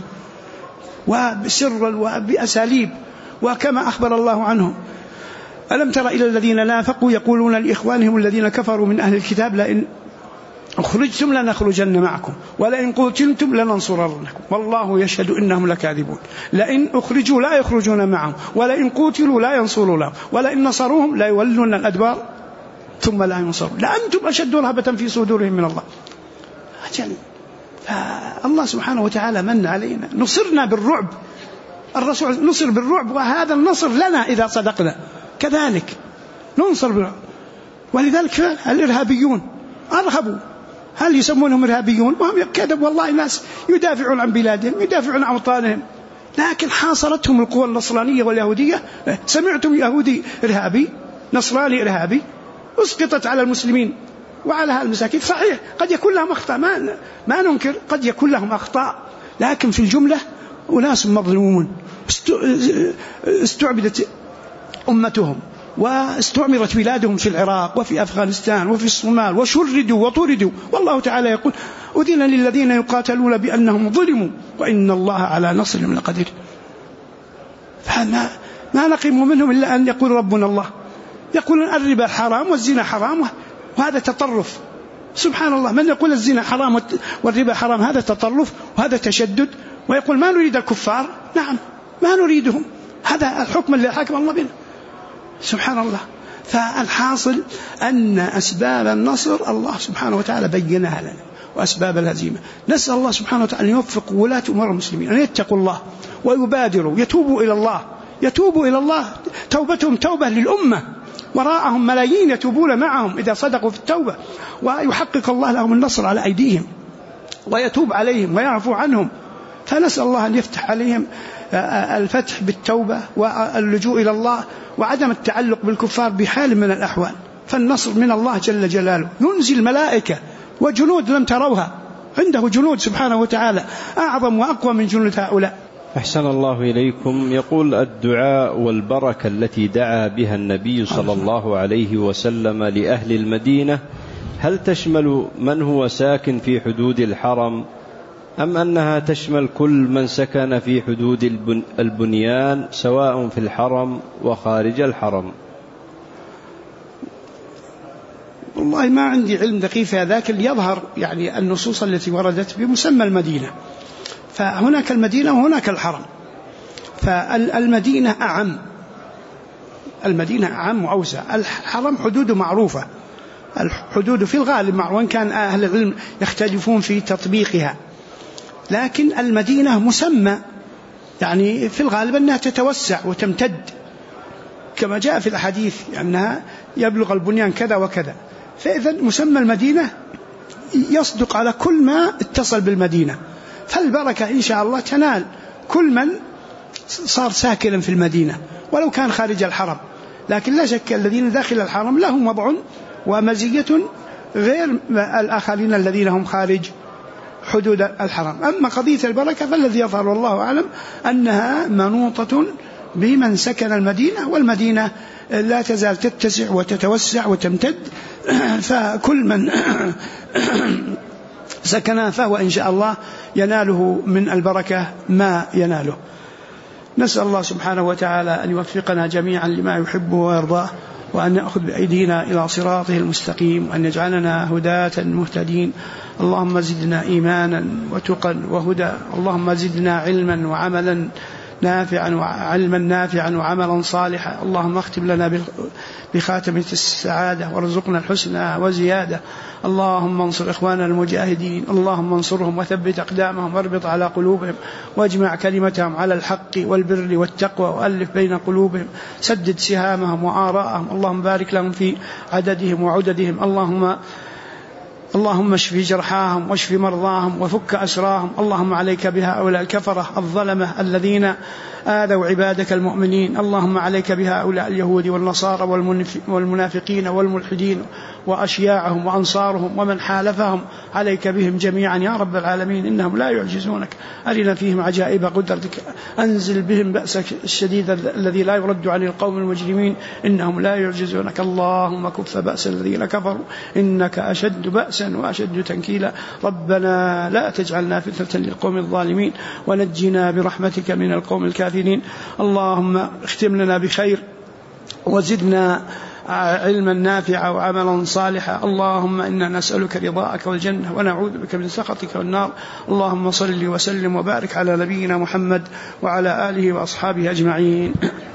وبسر وبأساليب، وكما أخبر الله عنهم: ألم تر إلى الذين نافقوا يقولون لإخوانهم الذين كفروا من أهل الكتاب لئن أخرجتم لنخرجن معكم ولئن قتلتم لننصرنكم والله يشهد إنهم لكاذبون. لئن أخرجوا لا يخرجون معهم ولئن قتلوا لا ينصرون لهم ولئن نصروهم لا يولون الأدبار ثم لا ينصرون لأنتم أشد رهبة في صدورهم من الله. أجل فالله سبحانه وتعالى من علينا، نصرنا بالرعب، الرسول نصر بالرعب، وهذا النصر لنا إذا صدقنا كذلك ننصر بالرعب. ولذلك الإرهابيون أرهبوا، هل يسمونهم إرهابيون؟ وهم كذب والله ناس يدافعون عن بلادهم يدافعون عن أوطانهم، لكن حاصرتهم القوى النصرانية واليهودية. سمعتم يهودي إرهابي نصراني إرهابي أسقطت على المسلمين وعلى المساكين. صحيح قد يكون لهم أخطاء، ما ننكر قد يكون لهم أخطاء، لكن في الجملة أناس مظلومون استعبدت أمتهم واستعمرت بلادهم في العراق وفي أفغانستان وفي الصومال وشردوا وطردوا، والله تعالى يقول: أذن للذين يقاتلون بأنهم ظلموا وإن الله على نصرهم لقدير. فما نقم منهم إلا أن يقول ربنا الله. يقولون الربا حرام والزنا حرام، وهذا تطرف. سبحان الله، من يقول الزنا حرام والربا حرام هذا تطرف وهذا تشدد، ويقول ما نريد الكفار. نعم ما نريدهم، هذا الحكم اللي حكم الله بنا سبحان الله. فالحاصل أن أسباب النصر الله سبحانه وتعالى بينها لنا، وأسباب الهزيمة نسأل الله سبحانه وتعالى أن يوفق ولاة أمور المسلمين أن يتقوا الله ويبادروا يتوبوا إلى الله توبتهم توبة للأمة، وراءهم ملايين يتوبون معهم إذا صدقوا في التوبة، ويحقق الله لهم النصر على أيديهم ويتوب عليهم ويعفو عنهم. فنسأل الله أن يفتح عليهم الفتح بالتوبة واللجوء إلى الله وعدم التعلق بالكفار بحال من الأحوال. فالنصر من الله جل جلاله، ينزل ملائكة وجنود لم تروها، عنده جنود سبحانه وتعالى أعظم وأقوى من جنود هؤلاء. أحسن الله إليكم. يقول: الدعاء والبركة التي دعا بها النبي صلى الله عليه وسلم لأهل المدينة هل تشمل من هو ساكن في حدود الحرم أم أنها تشمل كل من سكن في حدود البنيان سواء في الحرم وخارج الحرم؟ والله ما عندي علم دقيق في هذاك، اللي يظهر يعني النصوص التي وردت بمسمى المدينة، فهناك المدينة وهناك الحرم. فالمدينة أعم وأوسع، الحرم حدوده معروفة، الحدود في الغالب معروفة، وإن كان أهل العلم يختلفون في تطبيقها، لكن المدينة مسمى يعني في الغالب أنها تتوسع وتمتد كما جاء في الحديث أنها يبلغ البنيان كذا وكذا. فإذا مسمى المدينة يصدق على كل ما اتصل بالمدينة، فالبركة إن شاء الله تنال كل من صار ساكنا في المدينة ولو كان خارج الحرم. لكن لا شك الذين داخل الحرم لهم وضع ومزية غير الآخرين الذين هم خارج حدود الحرم. أما قضية البركة فالذي يظهر والله أعلم أنها منوطة بمن سكن المدينة، والمدينة لا تزال تتسع وتتوسع وتمتد، فكل من سكنها فهو إن شاء الله يناله من البركة ما يناله. نسأل الله سبحانه وتعالى أن يوفقنا جميعا لما يحبه ويرضاه، وأن يأخذ بأيدينا إلى صراطه المستقيم، وأن يجعلنا هداة مهتدين. اللهم زدنا إيمانا وتقا وهدى، اللهم زدنا علما وعملا نافعا وعلما نافعا وعملا صالحا. اللهم اختم لنا بخاتمة السعادة وارزقنا الحسنى وزيادة. اللهم انصر إخواننا المجاهدين، اللهم انصرهم وثبت أقدامهم واربط على قلوبهم، واجمع كلمتهم على الحق والبر والتقوى، وألف بين قلوبهم، سدد سهامهم وآراءهم. اللهم بارك لهم في عددهم وعددهم. اللهم اشف جرحاهم واشف مرضاهم وفك أسراهم. اللهم عليك بهؤلاء الكفرة الظلمة الذين آذوا عبادك المؤمنين. اللهم عليك بهؤلاء اليهود والنصارى والمنافقين والملحدين وأشياعهم وأنصارهم ومن حالفهم، عليك بهم جميعا يا رب العالمين، إنهم لا يعجزونك. أرنا فيهم عجائب قدرتك، أنزل بهم بأسك الشديد الذي لا يرد عن القوم المجرمين، إنهم لا يعجزونك. اللهم كف بأس الذين كفروا، إنك أشد بأسا وأشد تنكيلا. ربنا لا تجعلنا فتنة للقوم الظالمين، ونجنا برحمتك من القوم الكافرين. اللهم اختم لنا بخير، وزدنا علما نافعا وعملا صالحا. اللهم إنا نسألك رضاك والجنة، ونعوذ بك من سخطك والنار. اللهم صل وسلم وبارك على نبينا محمد وعلى آله وأصحابه أجمعين.